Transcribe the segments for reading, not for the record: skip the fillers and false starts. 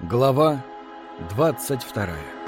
Глава 22.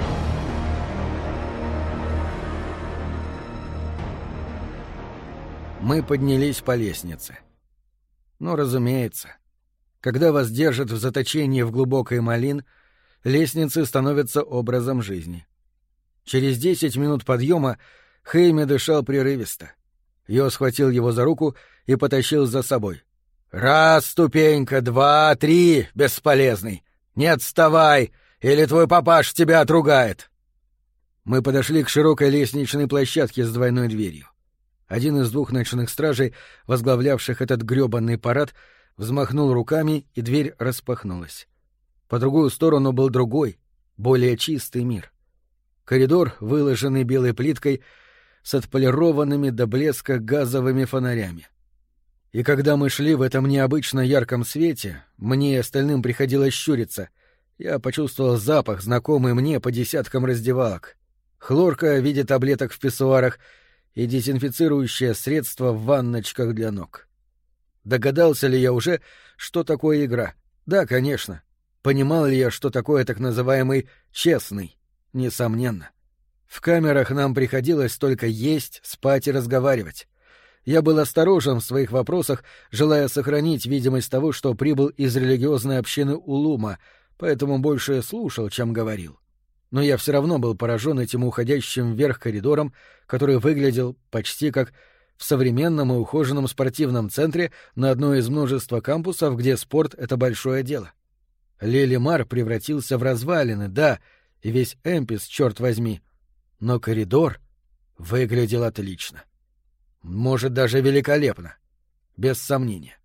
Мы поднялись по лестнице. Но, разумеется, когда вас держат в заточении в глубокой Малин, лестницы становятся образом жизни. Через 10 минут подъема Хэйми дышал прерывисто. Йо схватил его за руку и потащил за собой. «Раз, ступенька, два, три, бесполезный! Не отставай, или твой папаш тебя отругает!» Мы подошли к широкой лестничной площадке с двойной дверью. Один из двух ночных стражей, возглавлявших этот грёбаный парад, взмахнул руками, и дверь распахнулась. По другую сторону был другой, более чистый мир. Коридор, выложенный белой плиткой, с отполированными до блеска газовыми фонарями. И когда мы шли в этом необычно ярком свете, мне и остальным приходилось щуриться. Я почувствовал запах, знакомый мне по десяткам раздевалок. Хлорка в виде таблеток в писсуарах и дезинфицирующее средство в ванночках для ног. Догадался ли я уже, что такое игра? Да, конечно. Понимал ли я, что такое так называемый «честный»? Несомненно. В камерах нам приходилось только есть, спать и разговаривать. Я был осторожен в своих вопросах, желая сохранить видимость того, что прибыл из религиозной общины Улума, поэтому больше слушал, чем говорил. Но я все равно был поражен этим уходящим вверх коридором, который выглядел почти как в современном и ухоженном спортивном центре на одной из множества кампусов, где спорт — это большое дело. Лилимар превратился в развалины, да, и весь Эмпис, черт возьми. Но коридор выглядел отлично. Может, даже великолепно. Без сомнения.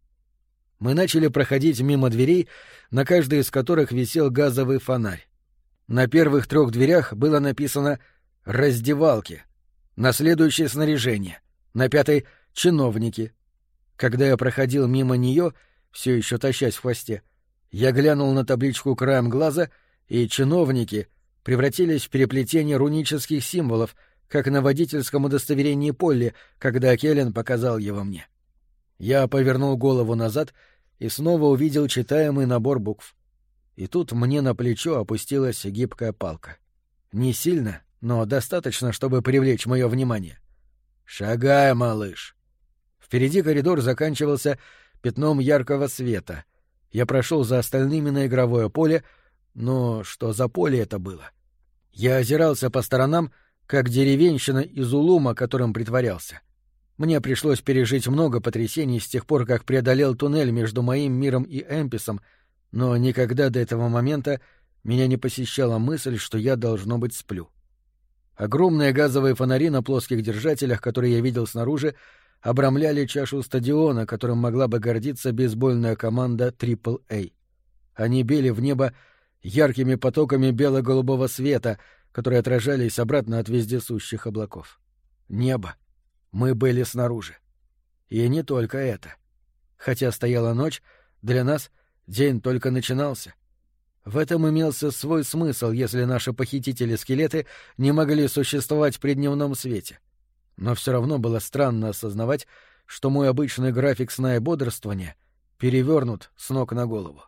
Мы начали проходить мимо дверей, на каждой из которых висел газовый фонарь. На первых 3 дверях было написано «Раздевалки», на следующее «Снаряжение», на 5-й «Чиновники». Когда я проходил мимо нее, все еще тащась в хвосте, я глянул на табличку краем глаза, и «Чиновники» превратились в переплетение рунических символов, как на водительском удостоверении Полли, когда Келлен показал его мне. Я повернул голову назад и снова увидел читаемый набор букв. И тут мне на плечо опустилась гибкая палка. Не сильно, но достаточно, чтобы привлечь мое внимание. «Шагай, малыш!» Впереди коридор заканчивался пятном яркого света. Я прошел за остальными на игровое поле, но что за поле это было? Я озирался по сторонам, как деревенщина из Улума, которым притворялся. Мне пришлось пережить много потрясений с тех пор, как преодолел туннель между моим миром и Эмписом, но никогда до этого момента меня не посещала мысль, что я, должно быть, сплю. Огромные газовые фонари на плоских держателях, которые я видел снаружи, обрамляли чашу стадиона, которым могла бы гордиться бейсбольная команда AAA. Они били в небо яркими потоками бело-голубого света, которые отражались обратно от вездесущих облаков. Небо. Мы были снаружи. И не только это. Хотя стояла ночь, для нас день только начинался. В этом имелся свой смысл, если наши похитители-скелеты не могли существовать при дневном свете. Но все равно было странно осознавать, что мой обычный график сна и бодрствования перевернут с ног на голову.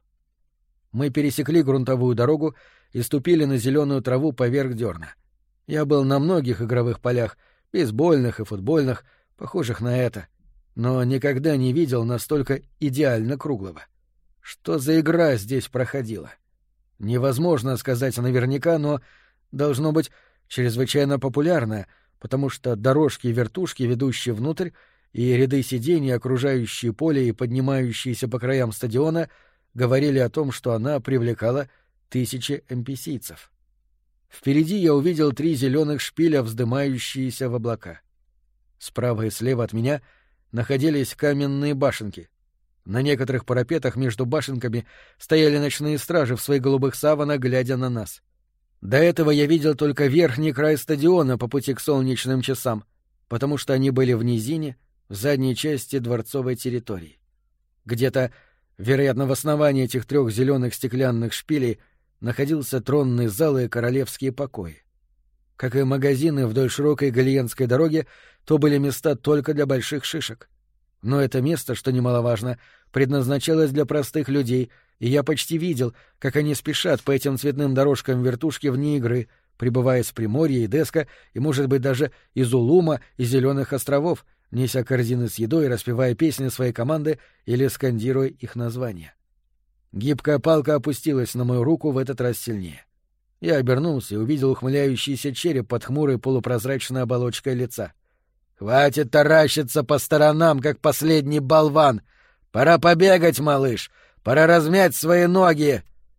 Мы пересекли грунтовую дорогу и ступили на зеленую траву поверх дерна. Я был на многих игровых полях, бейсбольных и футбольных, похожих на это, но никогда не видел настолько идеально круглого. Что за игра здесь проходила? Невозможно сказать наверняка, но должно быть чрезвычайно популярная, потому что дорожки и вертушки, ведущие внутрь, и ряды сидений, окружающие поле и поднимающиеся по краям стадиона, говорили о том, что она привлекала тысячи NPC-цев. Впереди я увидел 3 зеленых шпиля, вздымающиеся в облака. Справа и слева от меня находились каменные башенки. На некоторых парапетах между башенками стояли ночные стражи в своих голубых саванах, глядя на нас. До этого я видел только верхний край стадиона по пути к солнечным часам, потому что они были в низине, в задней части дворцовой территории. Где-то, вероятно, в основании этих 3 зеленых стеклянных шпилей находился тронный зал и королевские покои. Как и магазины вдоль широкой Галиенской дороги, то были места только для больших шишек. Но это место, что немаловажно, предназначалось для простых людей, и я почти видел, как они спешат по этим цветным дорожкам вертушки вне игры, прибывая с Приморья и Деска, и, может быть, даже из Улума и Зеленых островов, неся корзины с едой, распевая песни своей команды или скандируя их названия. Гибкая палка опустилась на мою руку в этот раз сильнее. Я обернулся и увидел ухмыляющийся череп под хмурой полупрозрачной оболочкой лица. «Хватит таращиться по сторонам, как последний болван! Пора побегать, малыш! Пора размять свои ноги!»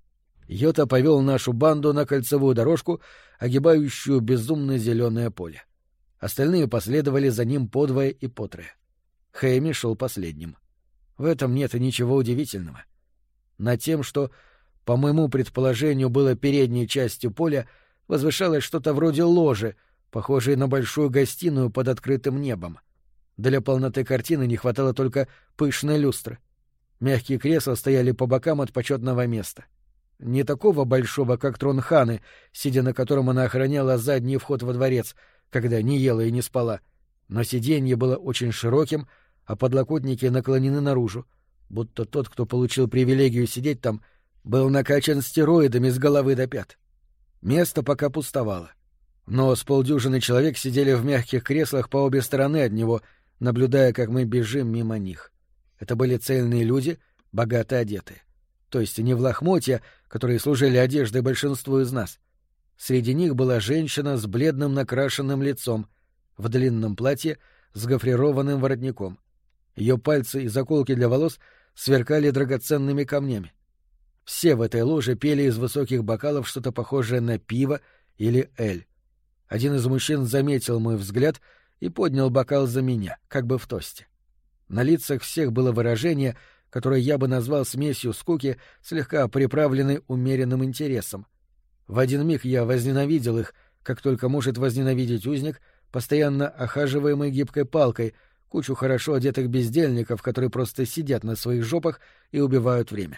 Йота повел нашу банду на кольцевую дорожку, огибающую безумно зеленое поле. Остальные последовали за ним подвое и потрое. Хэйми шел последним. В этом нет и ничего удивительного. Над тем, что, по моему предположению, было передней частью поля, возвышалось что-то вроде ложи, похожей на большую гостиную под открытым небом. Для полноты картины не хватало только пышной люстры. Мягкие кресла стояли по бокам от почетного места. Не такого большого, как трон Ханы, сидя на котором она охраняла задний вход во дворец, когда не ела и не спала, но сиденье было очень широким, а подлокотники наклонены наружу, будто тот, кто получил привилегию сидеть там, был накачан стероидами с головы до пят. Место пока пустовало. Но с полдюжины человек сидели в мягких креслах по обе стороны от него, наблюдая, как мы бежим мимо них. Это были цельные люди, богато одетые. То есть не в лохмотья, которые служили одеждой большинству из нас. Среди них была женщина с бледным накрашенным лицом, в длинном платье с гофрированным воротником. Ее пальцы и заколки для волос сверкали драгоценными камнями. Все в этой ложе пели из высоких бокалов что-то похожее на пиво или эль. Один из мужчин заметил мой взгляд и поднял бокал за меня, как бы в тосте. На лицах всех было выражение, которое я бы назвал смесью скуки, слегка приправленной умеренным интересом. В один миг я возненавидел их, как только может возненавидеть узник, постоянно охаживаемый гибкой палкой, кучу хорошо одетых бездельников, которые просто сидят на своих жопах и убивают время.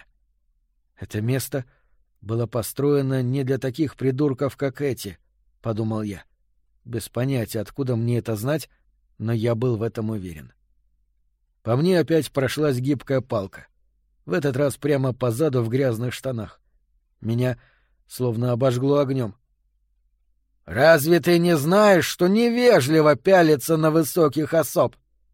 Это место было построено не для таких придурков, как эти, — подумал я. Без понятия, откуда мне это знать, но я был в этом уверен. По мне опять прошлась гибкая палка. В этот раз прямо по заду в грязных штанах. Меня словно обожгло огнем. «Разве ты не знаешь, что невежливо пялиться на высоких особ?»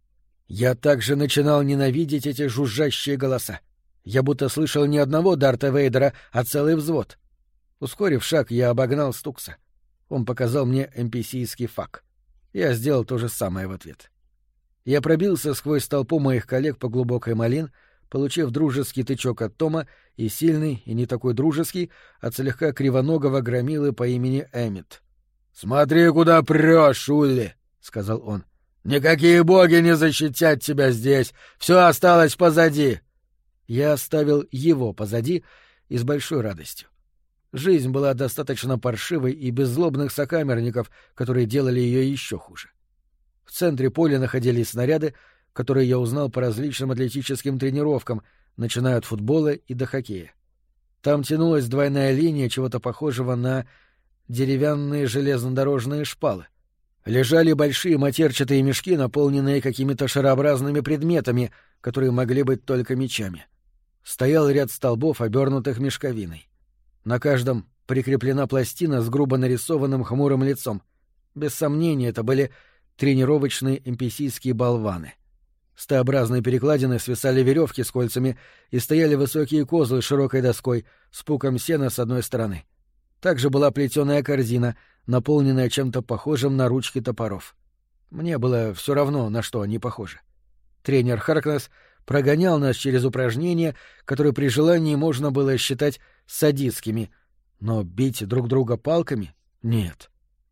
Я также начинал ненавидеть эти жужжащие голоса. Я будто слышал не одного Дарта Вейдера, а целый взвод. Ускорив шаг, я обогнал Стукса. Он показал мне NPC-ский фак. Я сделал то же самое в ответ. Я пробился сквозь толпу моих коллег по глубокой малин, получив дружеский тычок от Тома и сильный, и не такой дружеский, от слегка кривоногого громилы по имени Эммит. «Смотри, куда прешь, Улли!» — сказал он. «Никакие боги не защитят тебя здесь! Все осталось позади!» Я оставил его позади и с большой радостью. Жизнь была достаточно паршивой и без злобных сокамерников, которые делали ее еще хуже. В центре поля находились снаряды, которые я узнал по различным атлетическим тренировкам, начиная от футбола и до хоккея. Там тянулась двойная линия чего-то похожего на деревянные железнодорожные шпалы. Лежали большие матерчатые мешки, наполненные какими-то шарообразными предметами, которые могли быть только мечами. Стоял ряд столбов, обернутых мешковиной. На каждом прикреплена пластина с грубо нарисованным хмурым лицом. Без сомнения, это были тренировочные NPC-ские болваны. С Т-образной перекладины свисали веревки с кольцами и стояли высокие козлы с широкой доской с пуком сена с одной стороны. Также была плетеная корзина, наполненная чем-то похожим на ручки топоров. Мне было все равно, на что они похожи. Тренер Харкнесс прогонял нас через упражнения, которые при желании можно было считать садистскими, но бить друг друга палками — нет.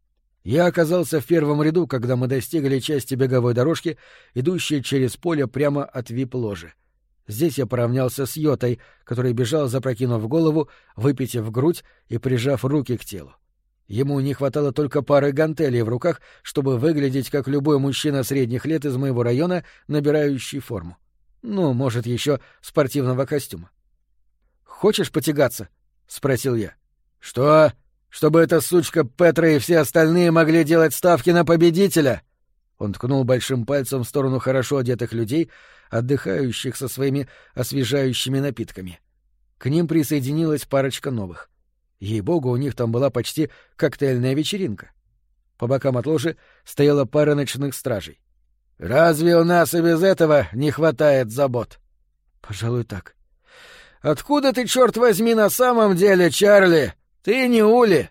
Я оказался в первом ряду, когда мы достигли части беговой дорожки, идущей через поле прямо от вип-ложи. Здесь я поравнялся с Йотой, который бежал, запрокинув голову, выпитив грудь и прижав руки к телу. Ему не хватало только пары гантелей в руках, чтобы выглядеть как любой мужчина средних лет из моего района, набирающий форму. Ну, может, еще спортивного костюма. «Хочешь потягаться?» — спросил я. «Что? Чтобы эта сучка Петра и все остальные могли делать ставки на победителя?» Он ткнул большим пальцем в сторону хорошо одетых людей, отдыхающих со своими освежающими напитками. К ним присоединилась парочка новых. Ей-богу, у них там была почти коктейльная вечеринка. По бокам от ложи стояла пара ночных стражей. «Разве у нас и без этого не хватает забот?» «Пожалуй, так». «Откуда ты, черт возьми, на самом деле, Чарли? Ты не Ули!»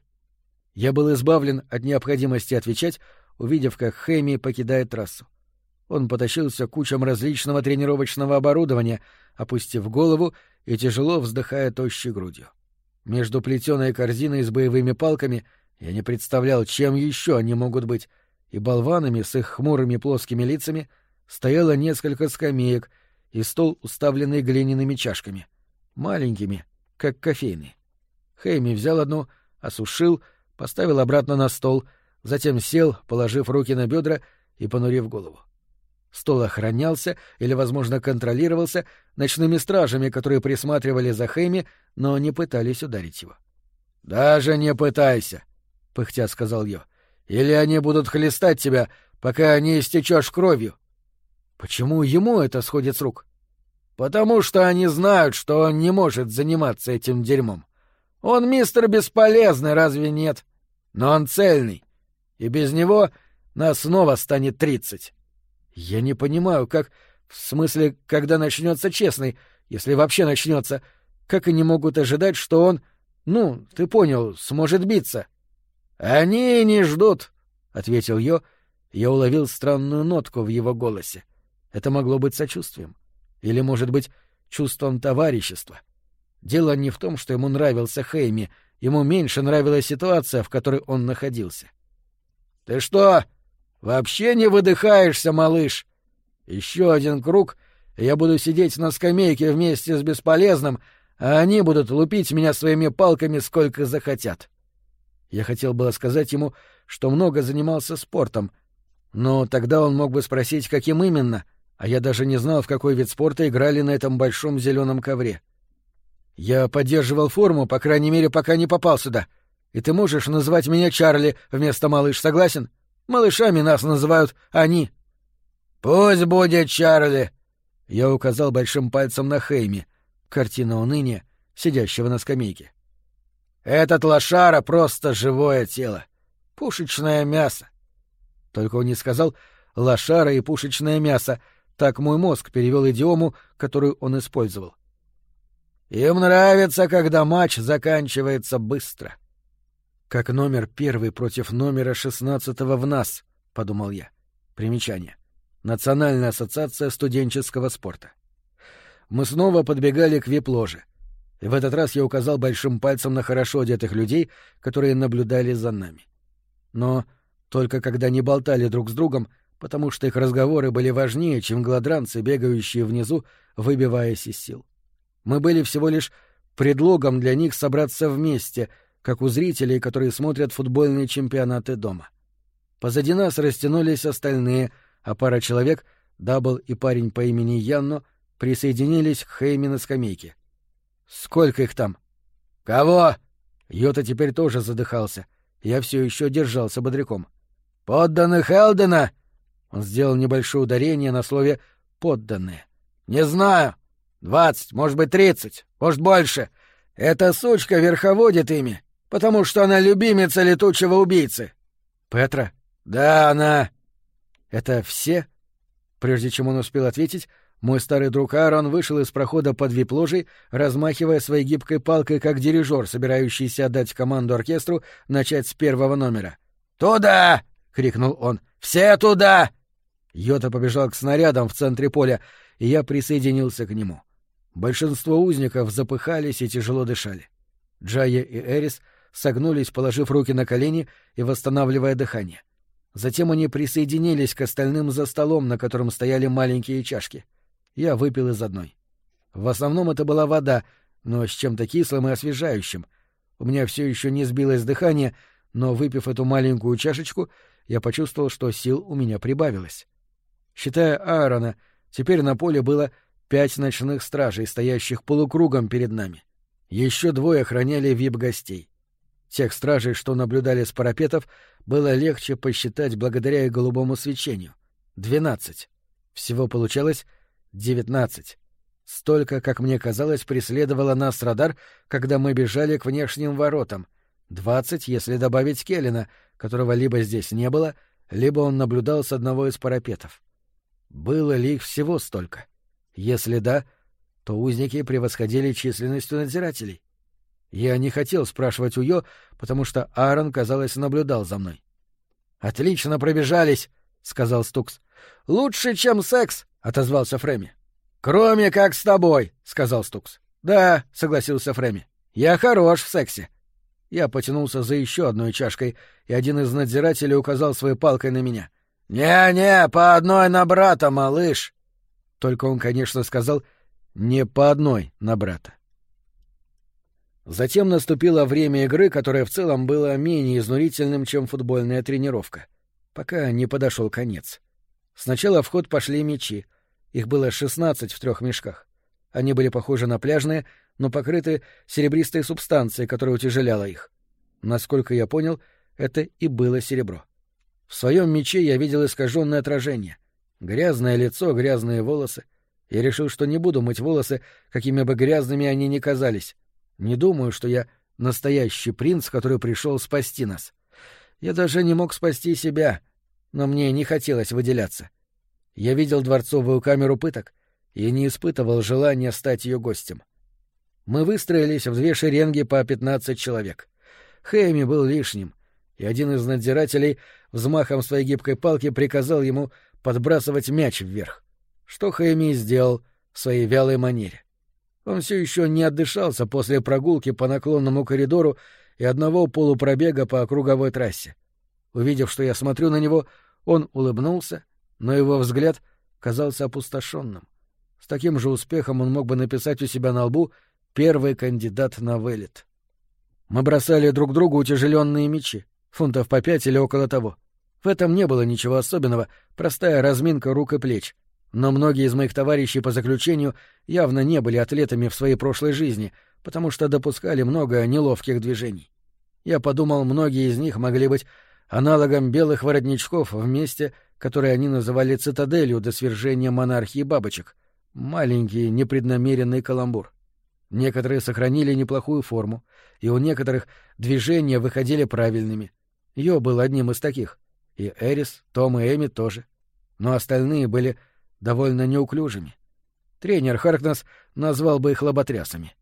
Я был избавлен от необходимости отвечать, увидев, как Хэми покидает трассу. Он потащился к кучам различного тренировочного оборудования, опустив голову и тяжело вздыхая тощей грудью. Между плетеной корзиной с боевыми палками я не представлял, чем еще они могут быть, и болванами с их хмурыми плоскими лицами стояло несколько скамеек и стол, уставленный глиняными чашками, маленькими, как кофейные. Хэйми взял одну, осушил, поставил обратно на стол, затем сел, положив руки на бедра и понурив голову. Стол охранялся или, возможно, контролировался ночными стражами, которые присматривали за Хэйми, но не пытались ударить его. — Даже не пытайся, — пыхтя сказал я, — или они будут хлестать тебя, пока не истечешь кровью. — Почему ему это сходит с рук? — Потому что они знают, что он не может заниматься этим дерьмом. Он мистер Бесполезный, разве нет? Но он цельный, и без него нас снова станет 30. Я не понимаю, как... В смысле, когда начнется честный, если вообще начнется, как они могут ожидать, что он... Ну, ты понял, сможет биться. — Они не ждут, — ответил Йо. Я уловил странную нотку в его голосе. Это могло быть сочувствием. Или, может быть, чувством товарищества. Дело не в том, что ему нравился Хэйми, ему меньше нравилась ситуация, в которой он находился. — Ты что, вообще не выдыхаешься, малыш? Еще один круг, и я буду сидеть на скамейке вместе с Бесполезным, а они будут лупить меня своими палками сколько захотят. Я хотел было сказать ему, что много занимался спортом, но тогда он мог бы спросить, каким именно, а я даже не знал, в какой вид спорта играли на этом большом зеленом ковре. Я поддерживал форму, по крайней мере, пока не попал сюда. И ты можешь называть меня Чарли вместо малыш, согласен? Малышами нас называют они. — Пусть будет Чарли. Я указал большим пальцем на Хэйми, картина уныния, сидящего на скамейке. — Этот лошара просто живое тело. Пушечное мясо. Только он не сказал «лошара» и «пушечное мясо», так мой мозг перевел идиому, которую он использовал. Им нравится, когда матч заканчивается быстро. Как номер 1 против номера 16 в нас, — подумал я. Примечание. Национальная ассоциация студенческого спорта. Мы снова подбегали к вип-ложе. И в этот раз я указал большим пальцем на хорошо одетых людей, которые наблюдали за нами. Но только когда не болтали друг с другом, потому что их разговоры были важнее, чем гладранцы, бегающие внизу, выбиваясь из сил. Мы были всего лишь предлогом для них собраться вместе, как у зрителей, которые смотрят футбольные чемпионаты дома. Позади нас растянулись остальные, а пара человек, Дабл и парень по имени Янно, присоединились к Хэйми на скамейке. «Сколько их там?» «Кого?» Йота теперь тоже задыхался. Я все еще держался бодряком. «Подданных Элдена?» Он сделал небольшое ударение на слове «подданные». «Не знаю. 20, может быть, 30, может, больше. Эта сучка верховодит ими, потому что она любимица летучего убийцы». «Петра?» «Да, она». «Это все?» Прежде чем он успел ответить, мой старый друг Аарон вышел из прохода под вип-ложей, размахивая своей гибкой палкой, как дирижер, собирающийся отдать команду оркестру начать с первого номера. «Туда!» — крикнул он. «Все туда!» Йота побежал к снарядам в центре поля, и я присоединился к нему. Большинство узников запыхались и тяжело дышали. Джайя и Эрис согнулись, положив руки на колени и восстанавливая дыхание. Затем они присоединились к остальным за столом, на котором стояли маленькие чашки. Я выпил из одной. В основном это была вода, но с чем-то кислым и освежающим. У меня все еще не сбилось дыхание, но, выпив эту маленькую чашечку, я почувствовал, что сил у меня прибавилось. Считая Аарона, теперь на поле было 5 ночных стражей, стоящих полукругом перед нами. Еще 2 охраняли вип-гостей. Тех стражей, что наблюдали с парапетов, было легче посчитать благодаря их голубому свечению. 12. Всего получалось 19. Столько, как мне казалось, преследовало нас радар, когда мы бежали к внешним воротам. 20, если добавить Келлина, которого либо здесь не было, либо он наблюдал с одного из парапетов. Было ли их всего столько? Если да, то узники превосходили численностью надзирателей. Я не хотел спрашивать у Йо, потому что Аарон, казалось, наблюдал за мной. «Отлично пробежались», — сказал Стукс. «Лучше, чем секс», — отозвался Фрэмми. «Кроме как с тобой», — сказал Стукс. «Да», — согласился Фрэмми. «Я хорош в сексе». Я потянулся за еще одной чашкой, и один из надзирателей указал своей палкой на меня. «Не-не, по одной на брата, малыш!» Только он, конечно, сказал «не по одной на брата». Затем наступило время игры, которое в целом было менее изнурительным, чем футбольная тренировка, пока не подошел конец. Сначала в ход пошли мячи. Их было 16 в 3 мешках. Они были похожи на пляжные, но покрыты серебристой субстанцией, которая утяжеляла их. Насколько я понял, это и было серебро. В своем мяче я видел искаженное отражение. Грязное лицо, грязные волосы. Я решил, что не буду мыть волосы, какими бы грязными они ни казались. Не думаю, что я настоящий принц, который пришел спасти нас. Я даже не мог спасти себя, но мне не хотелось выделяться. Я видел дворцовую камеру пыток и не испытывал желания стать ее гостем. Мы выстроились в 2 шеренги по 15 человек. Хэйми был лишним, и один из надзирателей взмахом своей гибкой палки приказал ему подбрасывать мяч вверх, что Хэйми и сделал в своей вялой манере. Он все еще не отдышался после прогулки по наклонному коридору и одного полупробега по круговой трассе. Увидев, что я смотрю на него, он улыбнулся, но его взгляд казался опустошенным. С таким же успехом он мог бы написать у себя на лбу «Первый кандидат на вылет». Мы бросали друг другу утяжеленные мячи, фунтов по 5 или около того. В этом не было ничего особенного, простая разминка рук и плеч. Но многие из моих товарищей по заключению явно не были атлетами в своей прошлой жизни, потому что допускали много неловких движений. Я подумал, многие из них могли быть аналогом белых воротничков в месте, которое они называли цитаделью до свержения монархии бабочек. Маленький непреднамеренный каламбур. Некоторые сохранили неплохую форму, и у некоторых движения выходили правильными. Йо был одним из таких. И Эрис, Том и Эми тоже. Но остальные были довольно неуклюжими. Тренер Харкнесс назвал бы их лоботрясами.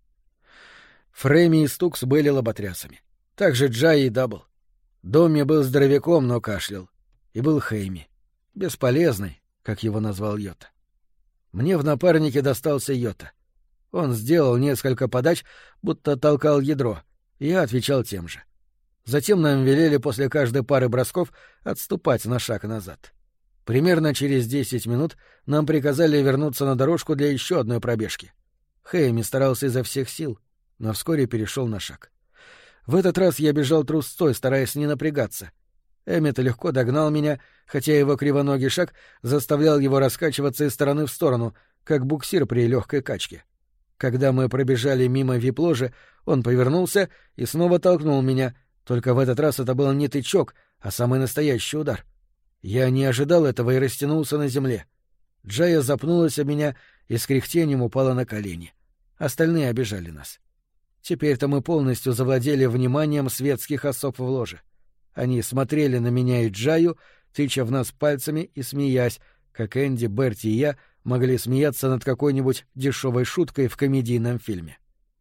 Фрэмми и Стукс были лоботрясами. Также Джай и Дабл. Домми был здоровяком, но кашлял. И был Хэйми. Бесполезный, как его назвал Йота. Мне в напарнике достался Йота. Он сделал несколько подач, будто толкал ядро, и я отвечал тем же. Затем нам велели после каждой пары бросков отступать на шаг назад. Примерно через 10 минут нам приказали вернуться на дорожку для еще одной пробежки. Хэйми старался изо всех сил, но вскоре перешел на шаг. В этот раз я бежал трусцой, стараясь не напрягаться. Эммет легко догнал меня, хотя его кривоногий шаг заставлял его раскачиваться из стороны в сторону, как буксир при легкой качке. Когда мы пробежали мимо вип-ложи, он повернулся и снова толкнул меня, только в этот раз это был не тычок, а самый настоящий удар. Я не ожидал этого и растянулся на земле. Джая запнулась об меня и с кряхтением упала на колени. Остальные обижали нас. Теперь-то мы полностью завладели вниманием светских особ в ложе. Они смотрели на меня и Джаю, тыча в нас пальцами и смеясь, как Энди, Берти и я могли смеяться над какой-нибудь дешевой шуткой в комедийном фильме.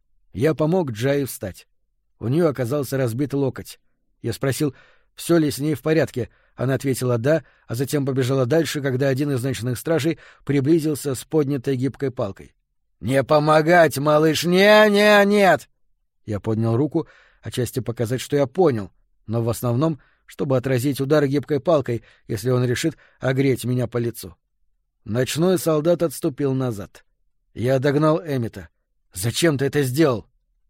Я помог Джае встать. У нее оказался разбит локоть. Я спросил, все ли с ней в порядке. Она ответила «да», а затем побежала дальше, когда один из ночных стражей приблизился с поднятой гибкой палкой. «Не помогать, малыш! Нет!» Я поднял руку, отчасти показать, что я понял, но в основном, чтобы отразить удар гибкой палкой, если он решит огреть меня по лицу. Ночной солдат отступил назад. Я догнал Эммета. «Зачем ты это сделал?»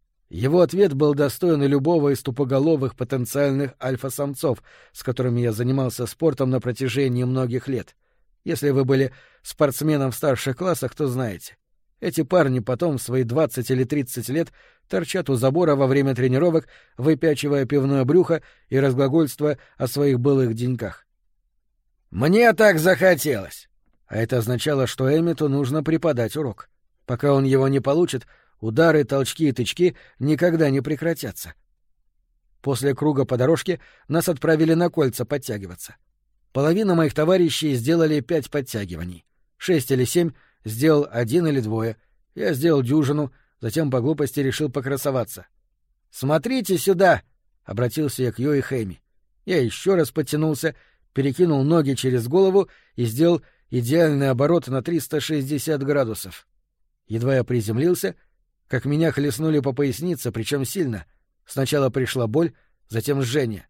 Его ответ был достоин любого из тупоголовых потенциальных альфа-самцов, с которыми я занимался спортом на протяжении многих лет. Если вы были спортсменом в старших классах, то знаете. Эти парни потом в свои 20 или 30 лет торчат у забора во время тренировок, выпячивая пивное брюхо и разглагольствуя о своих былых деньках. «Мне так захотелось!» А это означало, что Эммету нужно преподать урок. Пока он его не получит, удары, толчки и тычки никогда не прекратятся. После круга по дорожке нас отправили на кольца подтягиваться. Половина моих товарищей сделали 5 подтягиваний. 6 или 7 сделал 1 или 2. Я сделал дюжину, затем по глупости решил покрасоваться. «Смотрите сюда!» — обратился я к Йо и Хэми. Я еще раз подтянулся, перекинул ноги через голову и сделал идеальный оборот на 360 градусов. Едва я приземлился, как меня хлестнули по пояснице, причем сильно. Сначала пришла боль, затем жжение.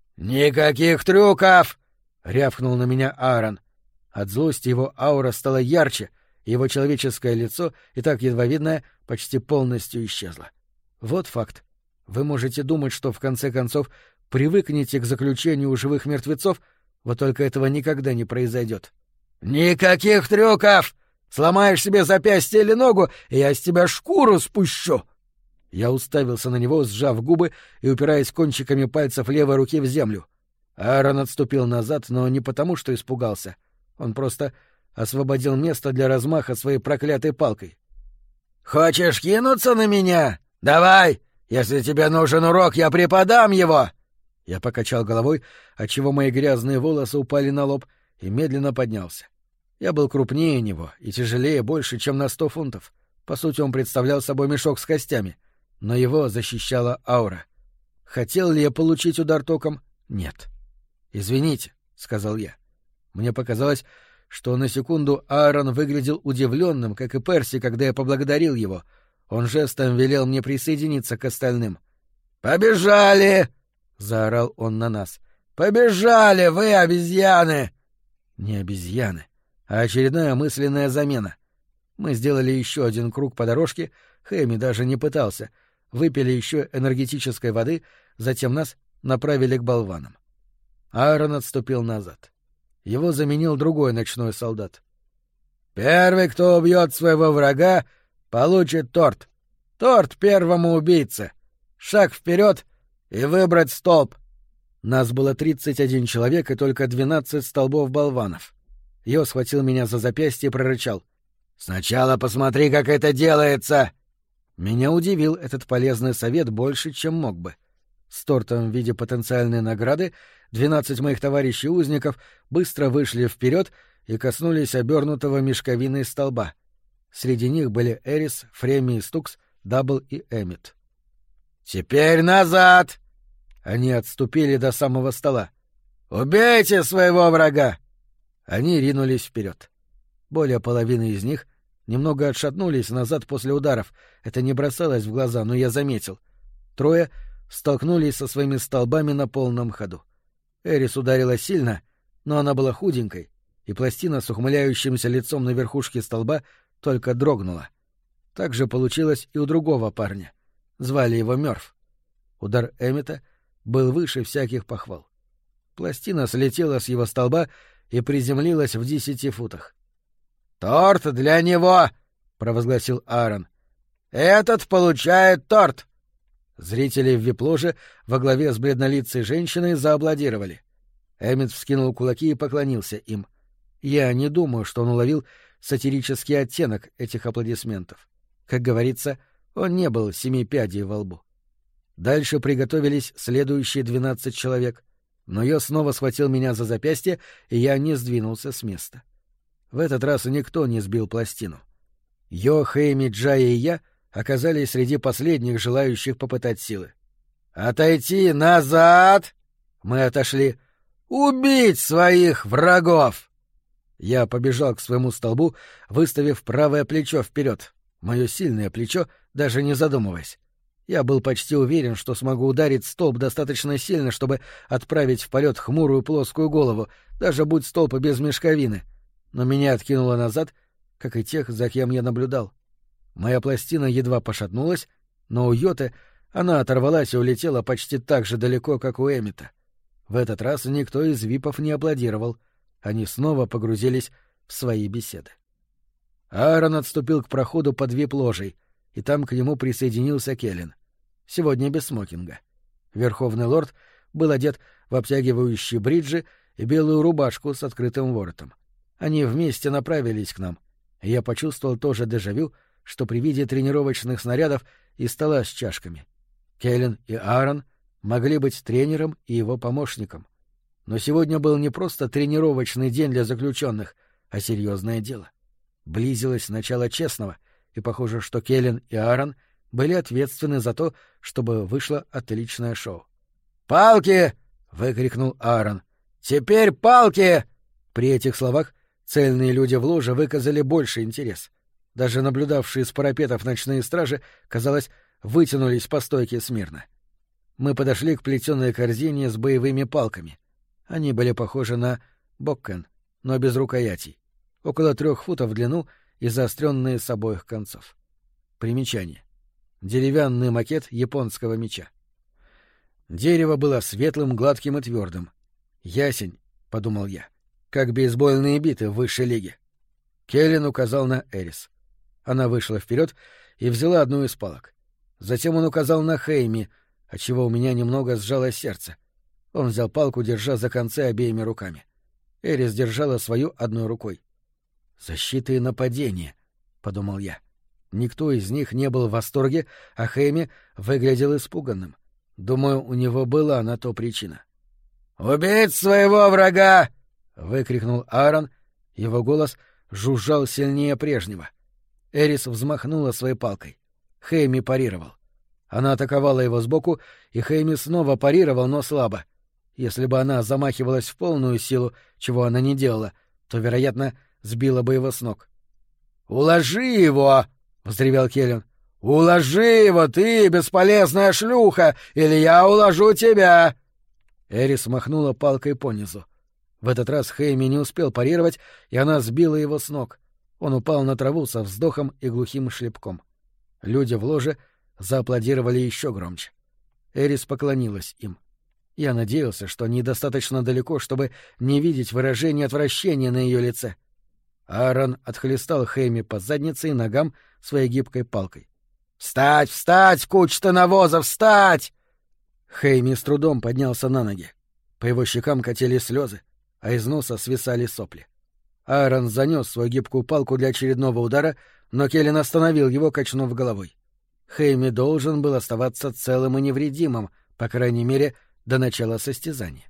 «Никаких трюков!» — рявкнул на меня Аарон. От злости его аура стала ярче, и его человеческое лицо, и так едва видное, почти полностью исчезло. Вот факт. Вы можете думать, что в конце концов привыкнете к заключению у живых мертвецов, вот только этого никогда не произойдет. «Никаких трюков! Сломаешь себе запястье или ногу, и я с тебя шкуру спущу!» Я уставился на него, сжав губы и упираясь кончиками пальцев левой руки в землю. Аарон отступил назад, но не потому, что испугался. Он просто освободил место для размаха своей проклятой палкой. «Хочешь кинуться на меня? Давай! Если тебе нужен урок, я преподам его!» Я покачал головой, отчего мои грязные волосы упали на лоб, и медленно поднялся. Я был крупнее него и тяжелее больше, чем на 100 фунтов. По сути, он представлял собой мешок с костями, но его защищала аура. Хотел ли я получить удар током? Нет. «Извините», — сказал я. Мне показалось, что на секунду Аарон выглядел удивленным, как и Перси, когда я поблагодарил его. Он жестом велел мне присоединиться к остальным. «Побежали!» — заорал он на нас. «Побежали, вы, обезьяны!» Не обезьяны, а очередная мысленная замена. Мы сделали еще один круг по дорожке, Хэми даже не пытался, выпили еще энергетической воды, затем нас направили к болванам. Аарон отступил назад. Его заменил другой ночной солдат. «Первый, кто убьет своего врага, получит торт. Торт первому убийце. Шаг вперед и выбрать столб». Нас было 31 человек и только 12 столбов болванов. Йо схватил меня за запястье и прорычал. «Сначала посмотри, как это делается!» Меня удивил этот полезный совет больше, чем мог бы. С тортом в виде потенциальной награды 12 моих товарищей-узников быстро вышли вперед и коснулись обернутого мешковиной столба. Среди них были Эрис, Фреми и Стукс, Дабл и Эммит. «Теперь назад!» Они отступили до самого стола. «Убейте своего врага!» Они ринулись вперед. Более половины из них немного отшатнулись назад после ударов. Это не бросалось в глаза, но я заметил. 3 столкнулись со своими столбами на полном ходу. Эрис ударила сильно, но она была худенькой, и пластина с ухмыляющимся лицом на верхушке столба только дрогнула. Так же получилось и у другого парня. Звали его Мёрф. Удар Эммета был выше всяких похвал. Пластина слетела с его столба и приземлилась в 10 футах. «Торт для него!» — провозгласил Аарон. «Этот получает торт!» Зрители в вип-ложе во главе с бледнолицей женщиной зааплодировали. Эммет вскинул кулаки и поклонился им. Я не думаю, что он уловил сатирический оттенок этих аплодисментов. Как говорится, он не был 7 пядей во лбу. Дальше приготовились следующие 12 человек, но Йо снова схватил меня за запястье, и я не сдвинулся с места. В этот раз никто не сбил пластину. Йо, Хэйми, Джая и я оказались среди последних желающих попытать силы. «Отойти назад!» Мы отошли. «Убить своих врагов!» Я побежал к своему столбу, выставив правое плечо вперед, мое сильное плечо, даже не задумываясь. Я был почти уверен, что смогу ударить столб достаточно сильно, чтобы отправить в полет хмурую плоскую голову, даже будь столб без мешковины. Но меня откинуло назад, как и тех, за кем я наблюдал. Моя пластина едва пошатнулась, но у Йоты она оторвалась и улетела почти так же далеко, как у Эммета. В этот раз никто из випов не аплодировал. Они снова погрузились в свои беседы. Аарон отступил к проходу под вип-ложей, и там к нему присоединился Келлен. Сегодня без смокинга. Верховный лорд был одет в обтягивающие бриджи и белую рубашку с открытым воротом. Они вместе направились к нам, и я почувствовал то же дежавю, что при виде тренировочных снарядов и стола с чашками Келлен и Аарон могли быть тренером и его помощником. Но сегодня был не просто тренировочный день для заключенных, а серьезное дело. Близилось начало честного, и похоже, что Келлен и Аарон были ответственны за то, чтобы вышло отличное шоу. «Палки!» — выкрикнул Аарон. «Теперь палки!» При этих словах цельные люди в ложе выказали больше интерес. Даже наблюдавшие с парапетов ночные стражи, казалось, вытянулись по стойке смирно. Мы подошли к плетеной корзине с боевыми палками. Они были похожи на боккен, но без рукоятей, около 3 футов в длину и заостренные с обоих концов. Примечание. Деревянный макет японского меча. Дерево было светлым, гладким и твердым. «Ясень», — подумал я, — как бейсбольные биты в высшей лиге. Келлен указал на Эрис. Она вышла вперед и взяла одну из палок. Затем он указал на Хэйми, отчего у меня немного сжалось сердце. Он взял палку, держа за концы обеими руками. Эрис держала свою одной рукой. «Защита и нападение», — подумал я. Никто из них не был в восторге, а Хэйми выглядел испуганным. Думаю, у него была на то причина. «Убить своего врага!» — выкрикнул Аарон. Его голос жужжал сильнее прежнего. Эрис взмахнула своей палкой. Хэйми парировал. Она атаковала его сбоку, и Хэйми снова парировал, но слабо. Если бы она замахивалась в полную силу, чего она не делала, то, вероятно, сбила бы его с ног. «Уложи его!» — взревел Келлен. «Уложи его, ты, бесполезная шлюха, или я уложу тебя!» Эрис махнула палкой понизу. В этот раз Хэйми не успел парировать, и она сбила его с ног. Он упал на траву со вздохом и глухим шлепком. Люди в ложе зааплодировали еще громче. Эрис поклонилась им. Я надеялся, что они достаточно далеко, чтобы не видеть выражения отвращения на ее лице. Аарон отхлестал Хэйми по заднице и ногам своей гибкой палкой. «Встать, встать, куча навоза, встать!» Хэйми с трудом поднялся на ноги. По его щекам катились слезы, а из носа свисали сопли. Аарон занес свою гибкую палку для очередного удара, но Келлен остановил его, качнув головой. Хэйми должен был оставаться целым и невредимым, по крайней мере, до начала состязания.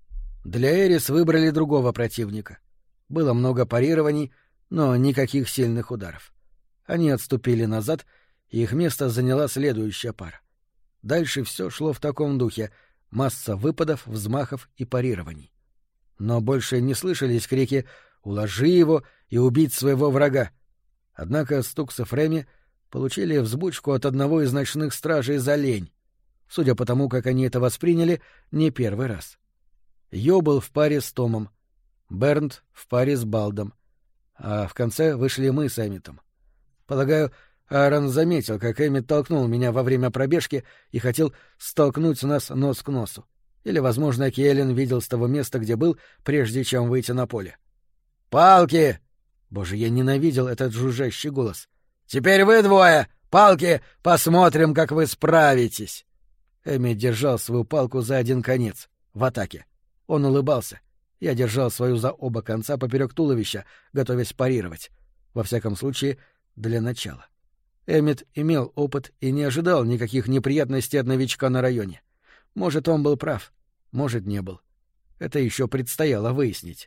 Для Эрис выбрали другого противника. Было много парирований, но никаких сильных ударов. Они отступили назад, и их место заняла следующая пара. Дальше все шло в таком духе — масса выпадов, взмахов и парирований. Но больше не слышались крики «Уложи его и убить своего врага!». Однако Стукс и Фрэмми получили взбучку от одного из ночных стражей за лень. Судя по тому, как они это восприняли, не первый раз. Йо был в паре с Томом, Бернт в паре с Балдом, а в конце вышли мы с Эммитом. Полагаю, Аарон заметил, как Эммит толкнул меня во время пробежки и хотел столкнуть нас нос к носу. Или, возможно, Келлен видел с того места, где был, прежде чем выйти на поле. «Палки!» Боже, я ненавидел этот жужжащий голос. «Теперь вы двое! Палки! Посмотрим, как вы справитесь!» Эммит держал свою палку за один конец, в атаке. Он улыбался. Я держал свою за оба конца поперек туловища, готовясь парировать. Во всяком случае, для начала. Эммит имел опыт и не ожидал никаких неприятностей от новичка на районе. Может, он был прав, может, не был. Это еще предстояло выяснить.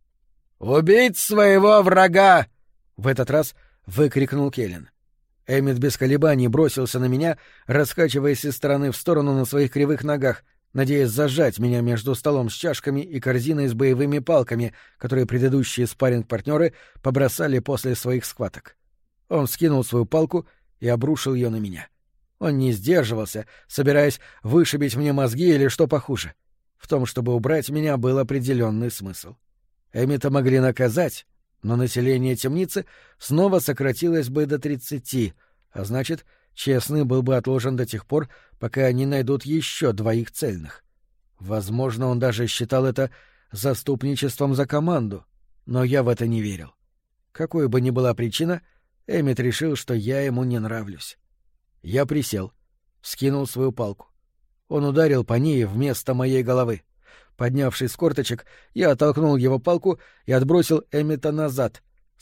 «Убить своего врага!» — в этот раз выкрикнул Келлен. Эммит без колебаний бросился на меня, раскачиваясь из стороны в сторону на своих кривых ногах, надеясь зажать меня между столом с чашками и корзиной с боевыми палками, которые предыдущие спарринг-партнеры побросали после своих схваток. Он скинул свою палку и обрушил ее на меня. Он не сдерживался, собираясь вышибить мне мозги или что похуже. В том, чтобы убрать меня, был определенный смысл. Эммита могли наказать, но население темницы снова сократилось бы до 30, а значит, честный был бы отложен до тех пор, пока они найдут еще 2 цельных. Возможно, он даже считал это заступничеством за команду, но я в это не верил. Какой бы ни была причина, Эммит решил, что я ему не нравлюсь. Я присел, вскинул свою палку. Он ударил по ней вместо моей головы. Поднявшись с корточек, я оттолкнул его палку и отбросил Эммита назад,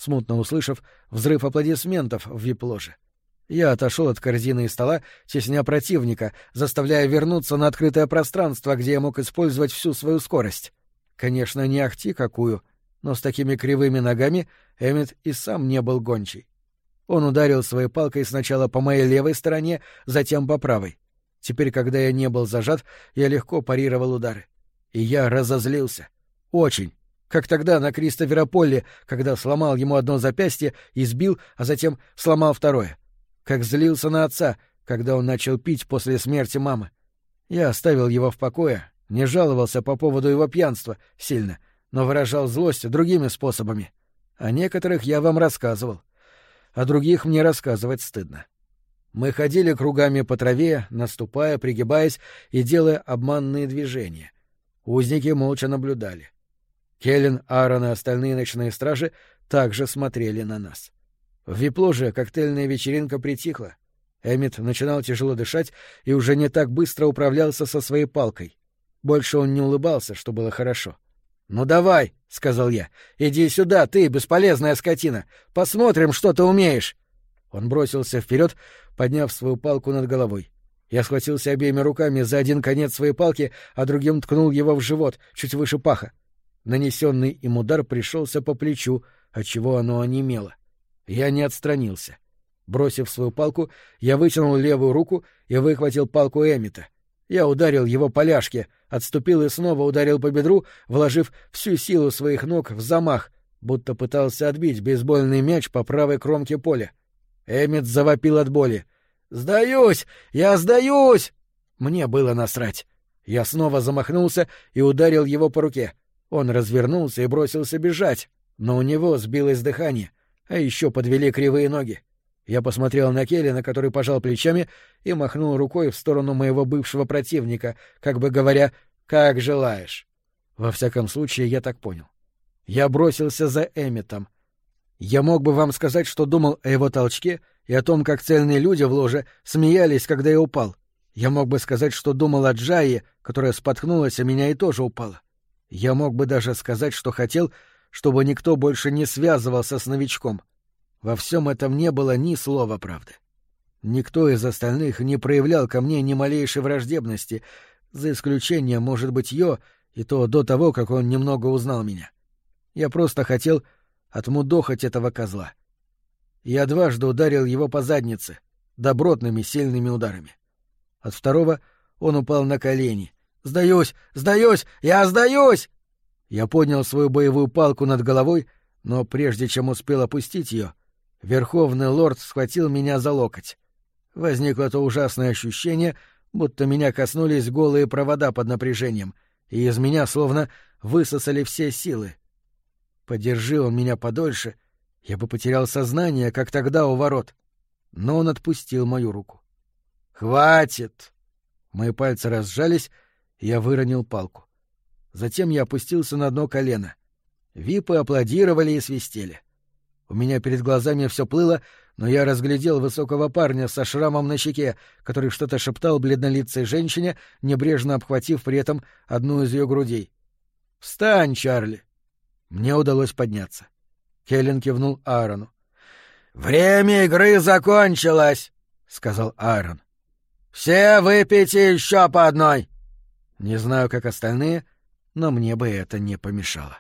смутно услышав взрыв аплодисментов в вип-ложе. Я отошел от корзины и стола, тесня противника, заставляя вернуться на открытое пространство, где я мог использовать всю свою скорость. Конечно, не ахти какую, но с такими кривыми ногами Эммет и сам не был гончий. Он ударил своей палкой сначала по моей левой стороне, затем по правой. Теперь, когда я не был зажат, я легко парировал удары. И я разозлился. Очень. Как тогда на Кристофера Полли, когда сломал ему одно запястье, избил, а затем сломал второе. Как злился на отца, когда он начал пить после смерти мамы. Я оставил его в покое, не жаловался по поводу его пьянства сильно, но выражал злость другими способами. О некоторых я вам рассказывал. О других мне рассказывать стыдно. Мы ходили кругами по траве, наступая, пригибаясь и делая обманные движения. Узники молча наблюдали. Келлен, Аарон и остальные ночные стражи также смотрели на нас. В вип-ложе коктейльная вечеринка притихла. Эммет начинал тяжело дышать и уже не так быстро управлялся со своей палкой. Больше он не улыбался, что было хорошо. «Ну давай», — сказал я, — «иди сюда, ты, бесполезная скотина. Посмотрим, что ты умеешь». Он бросился вперед, подняв свою палку над головой. Я схватился обеими руками за один конец своей палки, а другим ткнул его в живот, чуть выше паха. Нанесенный им удар пришелся по плечу, отчего оно онемело. Я не отстранился. Бросив свою палку, я вытянул левую руку и выхватил палку Эммета. Я ударил его по ляжке, отступил и снова ударил по бедру, вложив всю силу своих ног в замах, будто пытался отбить бейсбольный мяч по правой кромке поля. Эммет завопил от боли. «Сдаюсь! Я сдаюсь!» Мне было насрать. Я снова замахнулся и ударил его по руке. Он развернулся и бросился бежать, но у него сбилось дыхание, а еще подвели кривые ноги. Я посмотрел на Келлена, который пожал плечами и махнул рукой в сторону моего бывшего противника, как бы говоря, «как желаешь». Во всяком случае, я так понял. Я бросился за Эмметом. Я мог бы вам сказать, что думал о его толчке и о том, как цельные люди в ложе смеялись, когда я упал. Я мог бы сказать, что думал о Джайе, которая споткнулась о меня и тоже упала. Я мог бы даже сказать, что хотел, чтобы никто больше не связывался с новичком. Во всем этом не было ни слова правды. Никто из остальных не проявлял ко мне ни малейшей враждебности, за исключением, может быть, Йо, и то до того, как он немного узнал меня. Я просто хотел отмудохать этого козла. Я дважды ударил его по заднице, добротными сильными ударами. От второго он упал на колени. «Сдаюсь! Сдаюсь! Я сдаюсь!» Я поднял свою боевую палку над головой, но прежде чем успел опустить ее, Верховный Лорд схватил меня за локоть. Возникло то ужасное ощущение, будто меня коснулись голые провода под напряжением, и из меня словно высосали все силы. Подержи он меня подольше, я бы потерял сознание, как тогда у ворот. Но он отпустил мою руку. «Хватит!» Мои пальцы разжались, и я выронил палку. Затем я опустился на одно колено. Випы аплодировали и свистели. У меня перед глазами все плыло, но я разглядел высокого парня со шрамом на щеке, который что-то шептал бледнолицей женщине, небрежно обхватив при этом одну из ее грудей. «Встань, Чарли!» Мне удалось подняться. Келлен кивнул Аарону. «Время игры закончилось!» — сказал Аарон. «Все выпейте еще по одной!» Не знаю, как остальные, но мне бы это не помешало.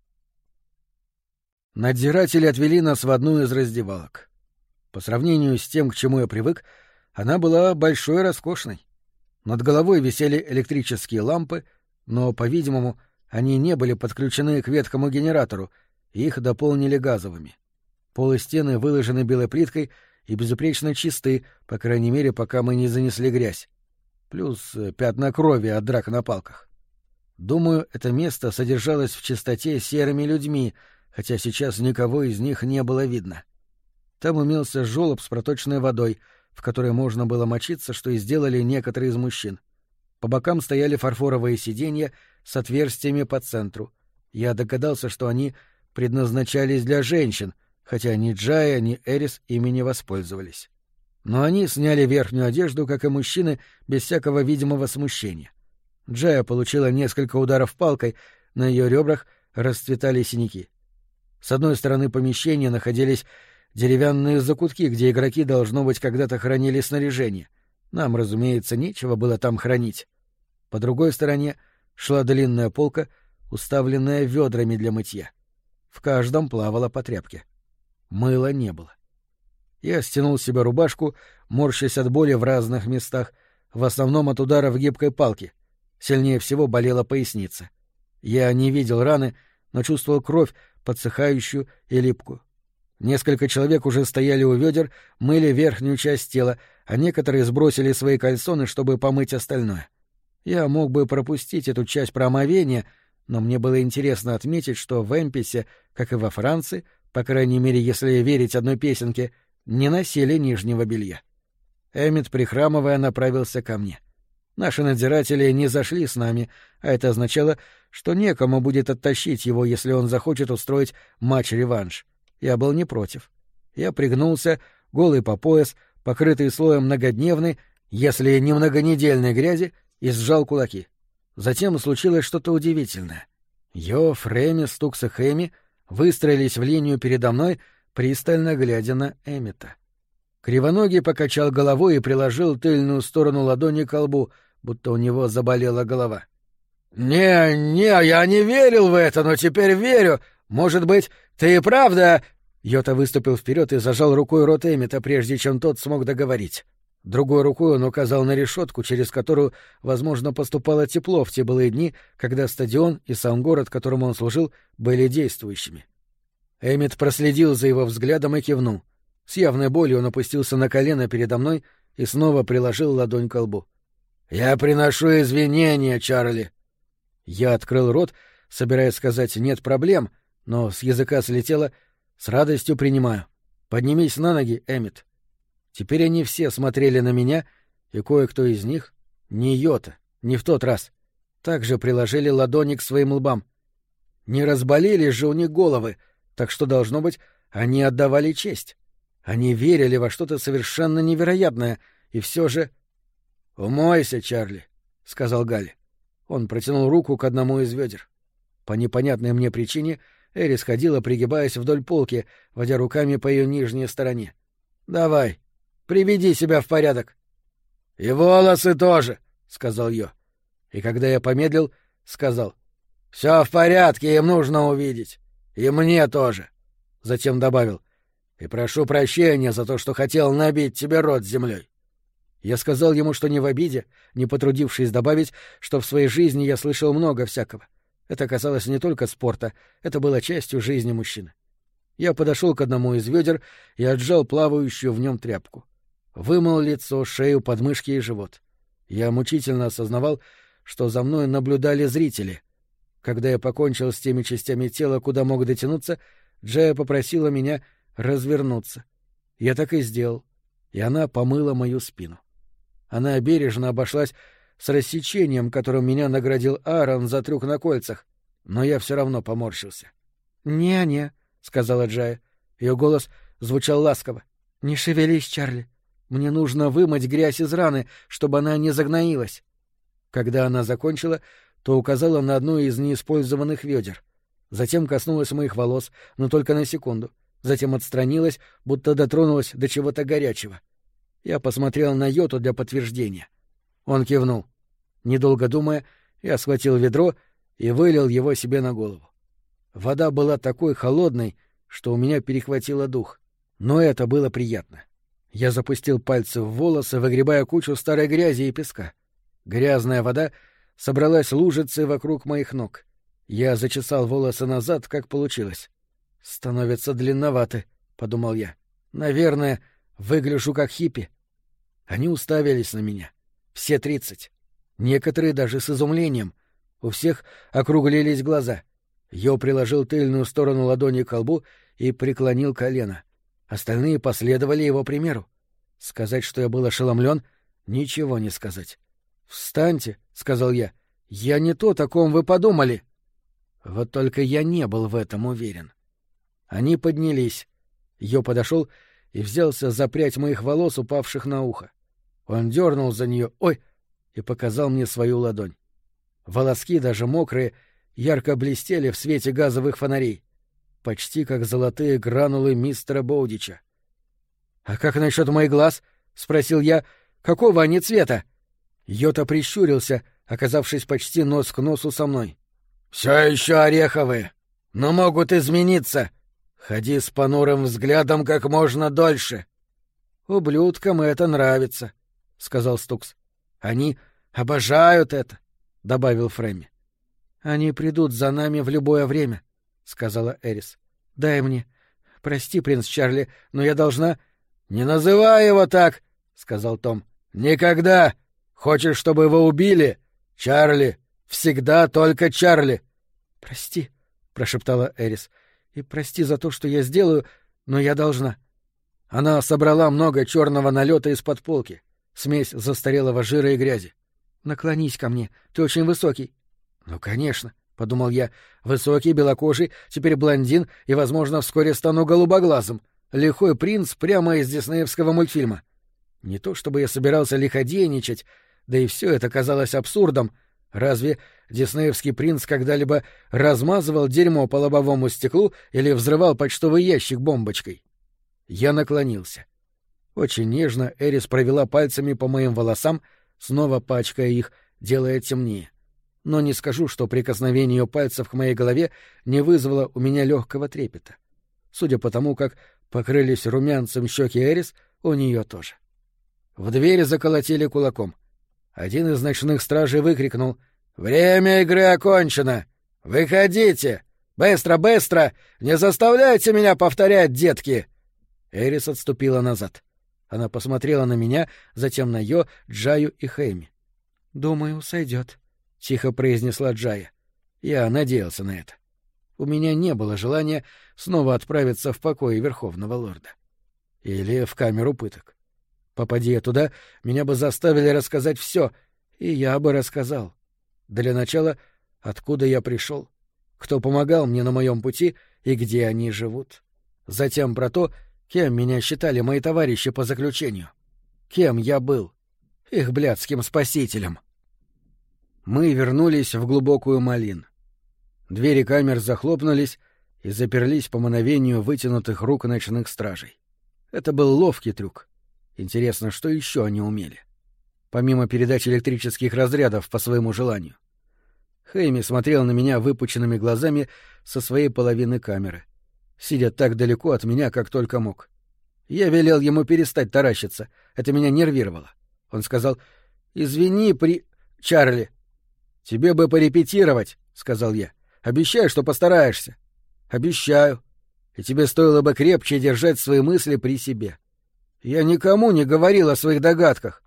Надзиратели отвели нас в одну из раздевалок. По сравнению с тем, к чему я привык, она была большой и роскошной. Над головой висели электрические лампы, но, по-видимому, они не были подключены к ветхому генератору, и их дополнили газовыми. Пол и стены выложены белой плиткой и безупречно чисты, по крайней мере, пока мы не занесли грязь. Плюс пятна крови от драк на палках. Думаю, это место содержалось в чистоте серыми людьми, хотя сейчас никого из них не было видно. Там имелся жёлоб с проточной водой, в которой можно было мочиться, что и сделали некоторые из мужчин. По бокам стояли фарфоровые сиденья с отверстиями по центру. Я догадался, что они предназначались для женщин, хотя ни Джая, ни Эрис ими не воспользовались. Но они сняли верхнюю одежду, как и мужчины, без всякого видимого смущения. Джая получила несколько ударов палкой, на ее ребрах расцветали синяки. С одной стороны помещения находились деревянные закутки, где игроки, должно быть, когда-то хранили снаряжение. Нам, разумеется, нечего было там хранить. По другой стороне шла длинная полка, уставленная ведрами для мытья. В каждом плавала по тряпке. Мыла не было. Я стянул себе рубашку, морщась от боли в разных местах, в основном от ударов гибкой палки. Сильнее всего болела поясница. Я не видел раны, но чувствовал кровь, подсыхающую и липкую. Несколько человек уже стояли у ведер, мыли верхнюю часть тела, а некоторые сбросили свои кальсоны, чтобы помыть остальное. Я мог бы пропустить эту часть промовения, но мне было интересно отметить, что в Эмписе, как и во Франции, по крайней мере, если верить одной песенке, не носили нижнего белья. Эммет, прихрамывая, направился ко мне. Наши надзиратели не зашли с нами, а это означало, что некому будет оттащить его, если он захочет устроить матч-реванш. Я был не против. Я пригнулся, голый по пояс, покрытый слоем многодневной, если не многонедельной грязи, и сжал кулаки. Затем случилось что-то удивительное. Йо, Фрейми, Стукс и Хэми выстроились в линию передо мной, пристально глядя на Эммета. Кривоногий покачал головой и приложил тыльную сторону ладони к лбу, будто у него заболела голова. «Не, я не верил в это, но теперь верю. Может быть, ты и правда...» Йота выступил вперед и зажал рукой рот Эммета, прежде чем тот смог договорить. Другой рукой он указал на решетку, через которую, возможно, поступало тепло в те былые дни, когда стадион и сам город, которому он служил, были действующими. Эммет проследил за его взглядом и кивнул. С явной болью он опустился на колено передо мной и снова приложил ладонь к лбу. «Я приношу извинения, Чарли!» Я открыл рот, собираясь сказать «нет проблем», но с языка слетело «с радостью принимаю. Поднимись на ноги, Эммет». Теперь они все смотрели на меня, и кое-кто из них, не Йота, не в тот раз, также приложили ладони к своим лбам. Не разболелись же у них головы, так что, должно быть, они отдавали честь. Они верили во что-то совершенно невероятное, и все же... «Умойся, Чарли», — сказал Галли. Он протянул руку к одному из ведер. По непонятной мне причине Эрис ходила, пригибаясь вдоль полки, водя руками по ее нижней стороне. «Давай, приведи себя в порядок». «И волосы тоже», — сказал Йо. И когда я помедлил, сказал: «Все в порядке, им нужно увидеть. И мне тоже». Затем добавил: «И прошу прощения за то, что хотел набить тебе рот землей». Я сказал ему, что не в обиде, не потрудившись добавить, что в своей жизни я слышал много всякого. Это касалось не только спорта, это было частью жизни мужчины. Я подошел к одному из ведер и отжал плавающую в нем тряпку. Вымыл лицо, шею, подмышки и живот. Я мучительно осознавал, что за мной наблюдали зрители. Когда я покончил с теми частями тела, куда мог дотянуться, Джея попросила меня развернуться. Я так и сделал, и она помыла мою спину. Она бережно обошлась с рассечением, которым меня наградил Аарон за трюк на кольцах, но я все равно поморщился. «Не-не», — сказала Джая. Ее голос звучал ласково. «Не шевелись, Чарли. Мне нужно вымыть грязь из раны, чтобы она не загноилась». Когда она закончила, то указала на одну из неиспользованных ведер. Затем коснулась моих волос, но только на секунду. Затем отстранилась, будто дотронулась до чего-то горячего. Я посмотрел на Йоту для подтверждения. Он кивнул. Недолго думая, я схватил ведро и вылил его себе на голову. Вода была такой холодной, что у меня перехватило дух. Но это было приятно. Я запустил пальцы в волосы, выгребая кучу старой грязи и песка. Грязная вода собралась лужицей вокруг моих ног. Я зачесал волосы назад, как получилось. «Становятся длинноваты», — подумал я. «Наверное, выгляжу как хиппи». Они уставились на меня. Все 30. Некоторые даже с изумлением. У всех округлились глаза. Йо приложил тыльную сторону ладони к колбу и преклонил колено. Остальные последовали его примеру. Сказать, что я был ошеломлен, ничего не сказать. «Встаньте», — сказал я. «Я не то, о ком вы подумали». Вот только я не был в этом уверен. Они поднялись. Йо подошел и взялся за прядь моих волос, упавших на ухо. Он дернул за нее, и показал мне свою ладонь. Волоски, даже мокрые, ярко блестели в свете газовых фонарей. почти как золотые гранулы мистера Боудича. «А как насчет моих глаз?» — спросил я. «Какого они цвета?» Йота прищурился, оказавшись почти нос к носу со мной. «Все еще ореховые, но могут измениться. Ходи с понурым взглядом как можно дольше». «Ублюдкам это нравится», — сказал Стукс. «Они обожают это», — добавил Фрэмми. «Они придут за нами в любое время», — сказала Эрис. «Дай мне. Прости, принц Чарли, но я должна...» «Не называй его так», — сказал Том. «Никогда. Хочешь, чтобы его убили? Чарли. Всегда только Чарли». «Прости», — прошептала Эрис. «И прости за то, что я сделаю, но я должна». Она собрала много черного налета из-под полки, смесь застарелого жира и грязи. «Наклонись ко мне, ты очень высокий». «Ну, конечно», — подумал я, — «высокий, белокожий, теперь блондин и, возможно, вскоре стану голубоглазым. Лихой принц прямо из диснеевского мультфильма». Не то чтобы я собирался лиходейничать, да и все это казалось абсурдом. Разве диснеевский принц когда-либо размазывал дерьмо по лобовому стеклу или взрывал почтовый ящик бомбочкой? Я наклонился. Очень нежно Эрис провела пальцами по моим волосам, снова пачкая их, делая темнее. Но не скажу, что прикосновение ее пальцев к моей голове не вызвало у меня легкого трепета. Судя по тому, как покрылись румянцем щеки Эрис, у нее тоже. В дверь заколотили кулаком. Один из ночных стражей выкрикнул: «Время игры окончено! Выходите! Быстро, быстро! Не заставляйте меня повторять, детки!» Эрис отступила назад. Она посмотрела на меня, затем на Йо, Джаю и Хэйми. «Думаю, сойдет», — тихо произнесла Джая. Я надеялся на это. У меня не было желания снова отправиться в покои Верховного Лорда. Или в камеру пыток. Попади я туда, меня бы заставили рассказать все, и я бы рассказал. Для начала, откуда я пришел, кто помогал мне на моем пути и где они живут. Затем про то, кем меня считали мои товарищи по заключению. Кем я был? Их блядским спасителем. Мы вернулись в глубокую Малин. Двери камер захлопнулись и заперлись по мановению вытянутых рук ночных стражей. Это был ловкий трюк. Интересно, что еще они умели? Помимо передачи электрических разрядов по своему желанию. Хэйми смотрел на меня выпученными глазами со своей половины камеры, сидя так далеко от меня, как только мог. Я велел ему перестать таращиться. Это меня нервировало. Он сказал: «Извини, Чарли». «Тебе бы порепетировать», — сказал я. «Обещаю, что постараешься». «Обещаю. И тебе стоило бы крепче держать свои мысли при себе». «Я никому не говорил о своих догадках».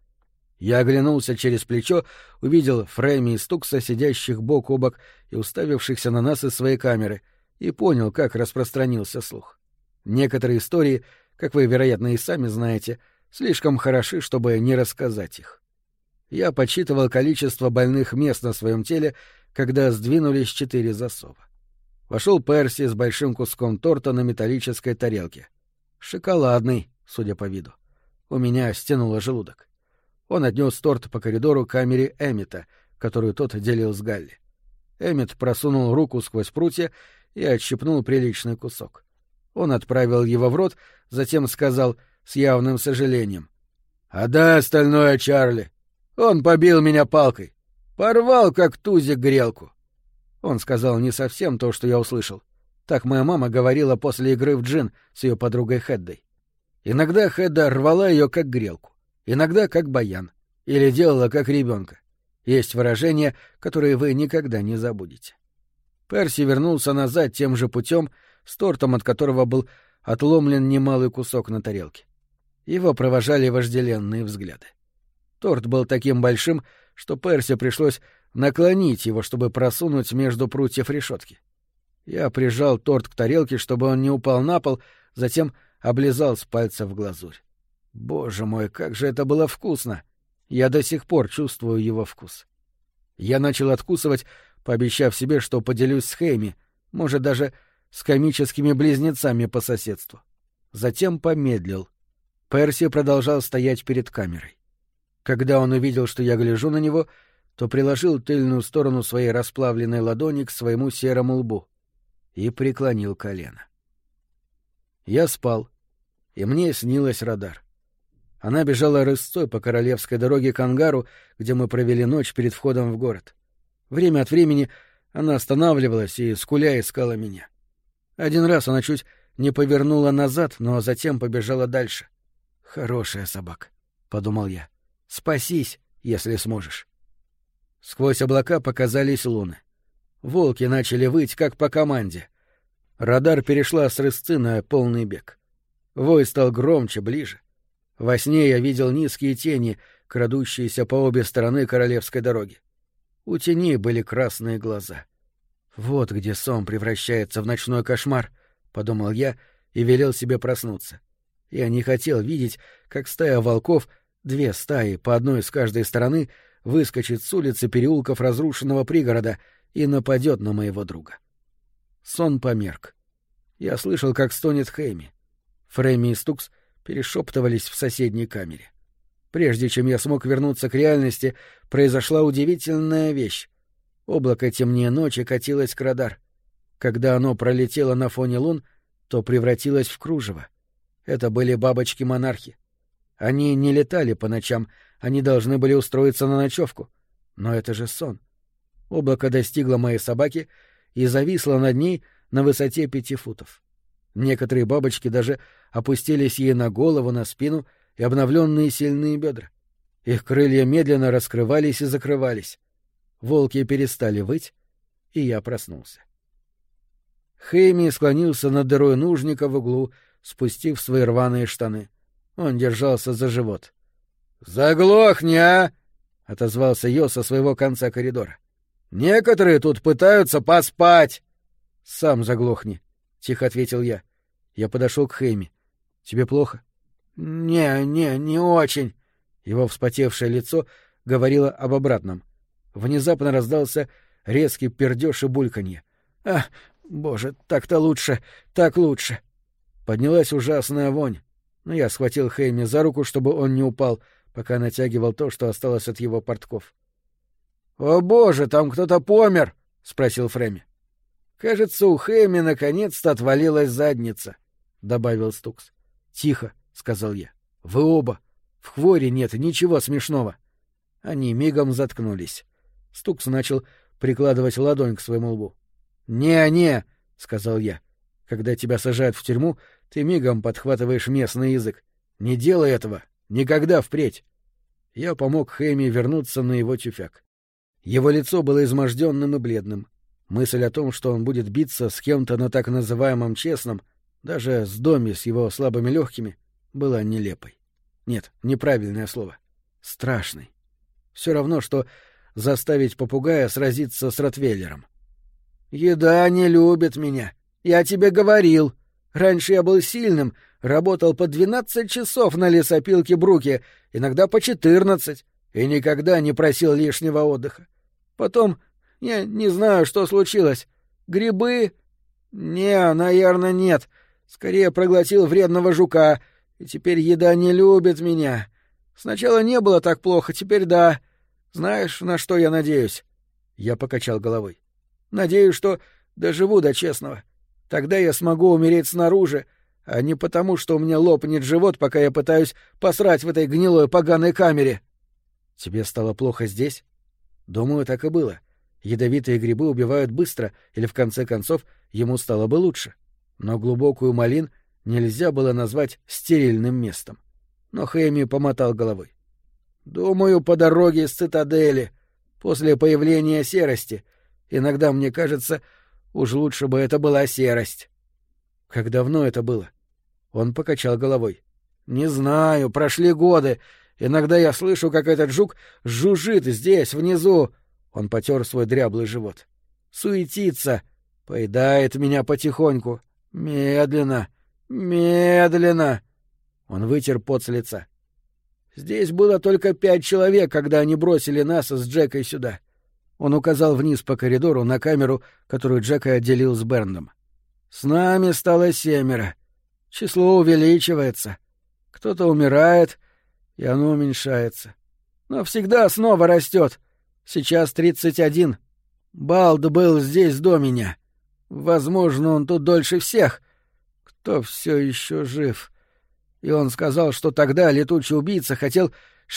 Я оглянулся через плечо, увидел Фрэмми и Стукса, сидящих бок о бок и уставившихся на нас из своей камеры, и понял, как распространился слух. Некоторые истории, как вы, вероятно, и сами знаете, слишком хороши, чтобы не рассказать их. Я подсчитывал количество больных мест на своем теле, когда сдвинулись 4 засова. Вошел Перси с большим куском торта на металлической тарелке. Шоколадный, судя по виду. У меня стянуло желудок. Он отнес торт по коридору к камере Эммета, которую тот делил с Галли. Эммет просунул руку сквозь прутья и отщипнул приличный кусок. Он отправил его в рот, затем сказал с явным сожалением: «Отдай остальное, Чарли. Он побил меня палкой. Порвал, как тузик, грелку». Он сказал не совсем то, что я услышал. Так моя мама говорила после игры в джин с ее подругой Хэддой. Иногда Хэдда рвала ее как грелку, иногда как баян, или делала как ребенка. Есть выражения, которые вы никогда не забудете. Перси вернулся назад тем же путем, с тортом, от которого был отломлен немалый кусок на тарелке. Его провожали вожделенные взгляды. Торт был таким большим, что Перси пришлось наклонить его, чтобы просунуть между прутьев решетки. Я прижал торт к тарелке, чтобы он не упал на пол, затем облизал с пальца в глазурь. Боже мой, как же это было вкусно! Я до сих пор чувствую его вкус. Я начал откусывать, пообещав себе, что поделюсь с Хэйми, может, даже с комическими близнецами по соседству. Затем помедлил. Перси продолжал стоять перед камерой. Когда он увидел, что я гляжу на него, то приложил тыльную сторону своей расплавленной ладони к своему серому лбу и преклонил колено. Я спал, и мне снилась Радар. Она бежала рысцой по королевской дороге к ангару, где мы провели ночь перед входом в город. Время от времени она останавливалась и, скуля, искала меня. Один раз она чуть не повернула назад, но затем побежала дальше. «Хорошая собака», — подумал я. «Спасись, если сможешь». Сквозь облака показались луны. Волки начали выть, как по команде. Радар перешла с рысцы на полный бег. Вой стал громче, ближе. Во сне я видел низкие тени, крадущиеся по обе стороны королевской дороги. У теней были красные глаза. «Вот где сон превращается в ночной кошмар», — подумал я и велел себе проснуться. Я не хотел видеть, как стая волков, 2 стаи, по одной с каждой стороны, выскочит с улицы переулков разрушенного пригорода и нападет на моего друга. Сон померк. Я слышал, как стонет Хэйми. Фрейми и Стукс перешептывались в соседней камере. Прежде чем я смог вернуться к реальности, произошла удивительная вещь. Облако темнее ночи катилось к Радар. Когда оно пролетело на фоне лун, то превратилось в кружево. Это были бабочки-монархи. Они не летали по ночам, они должны были устроиться на ночевку. Но это же сон. Облако достигло моей собаки и зависло над ней на высоте 5 футов. Некоторые бабочки даже опустились ей на голову, на спину и обновленные сильные бедра. Их крылья медленно раскрывались и закрывались. Волки перестали выть, и я проснулся. Хэйми склонился над дырой нужника в углу, спустив свои рваные штаны. Он держался за живот. «Заглохни, а!» — отозвался Йо со своего конца коридора. «Некоторые тут пытаются поспать!» «Сам заглохни», — тихо ответил я. Я подошел к Хэйми. «Тебе плохо?» Не очень». Его вспотевшее лицо говорило об обратном. Внезапно раздался резкий пердёж и бульканье. Боже, так-то лучше, так лучше». Поднялась ужасная вонь, но я схватил Хэйми за руку, чтобы он не упал, пока натягивал то, что осталось от его портков. «О боже, там кто-то помер!» — спросил Фрейми. «Кажется, у Хэйми наконец-то отвалилась задница», — добавил Стукс. «Тихо», — сказал я. «Вы оба. В хворе нет ничего смешного». Они мигом заткнулись. Стукс начал прикладывать ладонь к своему лбу. «Не», — сказал я. «Когда тебя сажают в тюрьму, ты мигом подхватываешь местный язык. Не делай этого. Никогда впредь». Я помог Хэйми вернуться на его тюфяк. Его лицо было изможденным и бледным. Мысль о том, что он будет биться с кем-то на так называемом честном, даже с Доми с его слабыми легкими, была нелепой. Нет, неправильное слово. Страшной. Все равно, что заставить попугая сразиться с ротвейлером. «Еда не любит меня. Я тебе говорил. Раньше я был сильным, работал по 12 часов на лесопилке Бруки, иногда по 14, и никогда не просил лишнего отдыха. Потом, я не знаю, что случилось. Грибы? Не, наверное, нет. Скорее проглотил вредного жука, и теперь еда не любит меня. Сначала не было так плохо, теперь да. Знаешь, на что я надеюсь?» Я покачал головой. «Надеюсь, что доживу до честного. Тогда я смогу умереть снаружи, а не потому, что у меня лопнет живот, пока я пытаюсь посрать в этой гнилой поганой камере». «Тебе стало плохо здесь?» «Думаю, так и было. Ядовитые грибы убивают быстро, или в конце концов ему стало бы лучше. Но глубокую Малин нельзя было назвать стерильным местом». Но Хэйми помотал головой. «Думаю, по дороге из цитадели, после появления серости. Иногда мне кажется, уж лучше бы это была серость». «Как давно это было?» Он покачал головой. «Не знаю, прошли годы. Иногда я слышу, как этот жук жужжит здесь, внизу». Он потер свой дряблый живот. «Суетится, поедает меня потихоньку. Медленно, медленно». Он вытер пот с лица. «Здесь было только 5 человек, когда они бросили нас с Джекой сюда». Он указал вниз по коридору на камеру, которую Джека отделил с Берндом. «С нами стало 7. Число увеличивается. Кто-то умирает, и оно уменьшается. Но всегда снова растет. Сейчас 31. Балд был здесь до меня. Возможно, он тут дольше всех. что все еще жив. И он сказал, что тогда летучий убийца хотел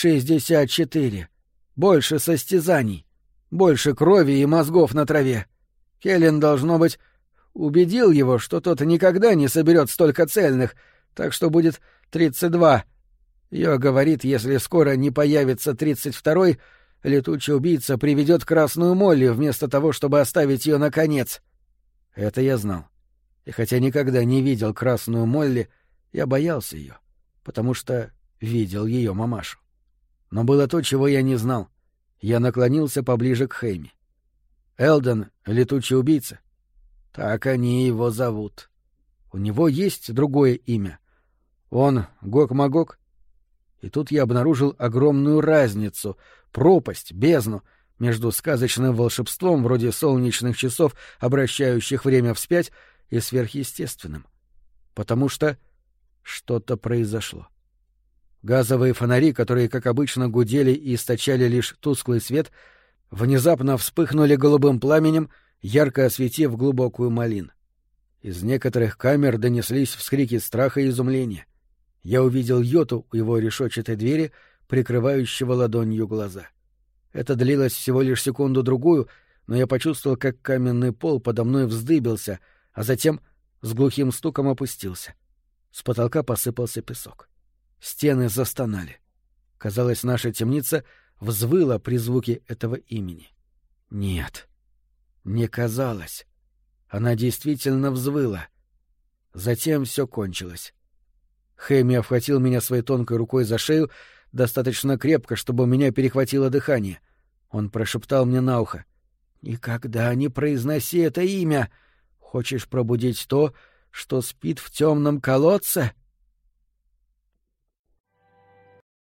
64. Больше состязаний. Больше крови и мозгов на траве. Келлен, должно быть, убедил его, что тот никогда не соберет столько цельных, так что будет 32. Йо говорит, если скоро не появится 32-й, летучий убийца приведет красную Молли вместо того, чтобы оставить ее наконец. Это я знал. И хотя никогда не видел красную Молли, я боялся ее, потому что видел ее мамашу. Но было то, чего я не знал. Я наклонился поближе к Хэйми. Элден — летучий убийца. Так они его зовут. У него есть другое имя. Он Гог-Магог. И тут я обнаружил огромную разницу, пропасть, бездну между сказочным волшебством вроде солнечных часов, обращающих время вспять, и сверхъестественным. Потому что что-то произошло. Газовые фонари, которые, как обычно, гудели и источали лишь тусклый свет, внезапно вспыхнули голубым пламенем, ярко осветив глубокую малин. Из некоторых камер донеслись вскрики страха и изумления. Я увидел Йоту у его решетчатой двери, прикрывающего ладонью глаза. Это длилось всего лишь секунду-другую, но я почувствовал, как каменный пол подо мной вздыбился, а затем с глухим стуком опустился. С потолка посыпался песок. Стены застонали. Казалось, наша темница взвыла при звуке этого имени. Нет, не казалось. Она действительно взвыла. Затем все кончилось. Хэми обхватил меня своей тонкой рукой за шею достаточно крепко, чтобы у меня перехватило дыхание. Он прошептал мне на ухо: «Никогда не произноси это имя. Хочешь пробудить то, что спит в темном колодце?»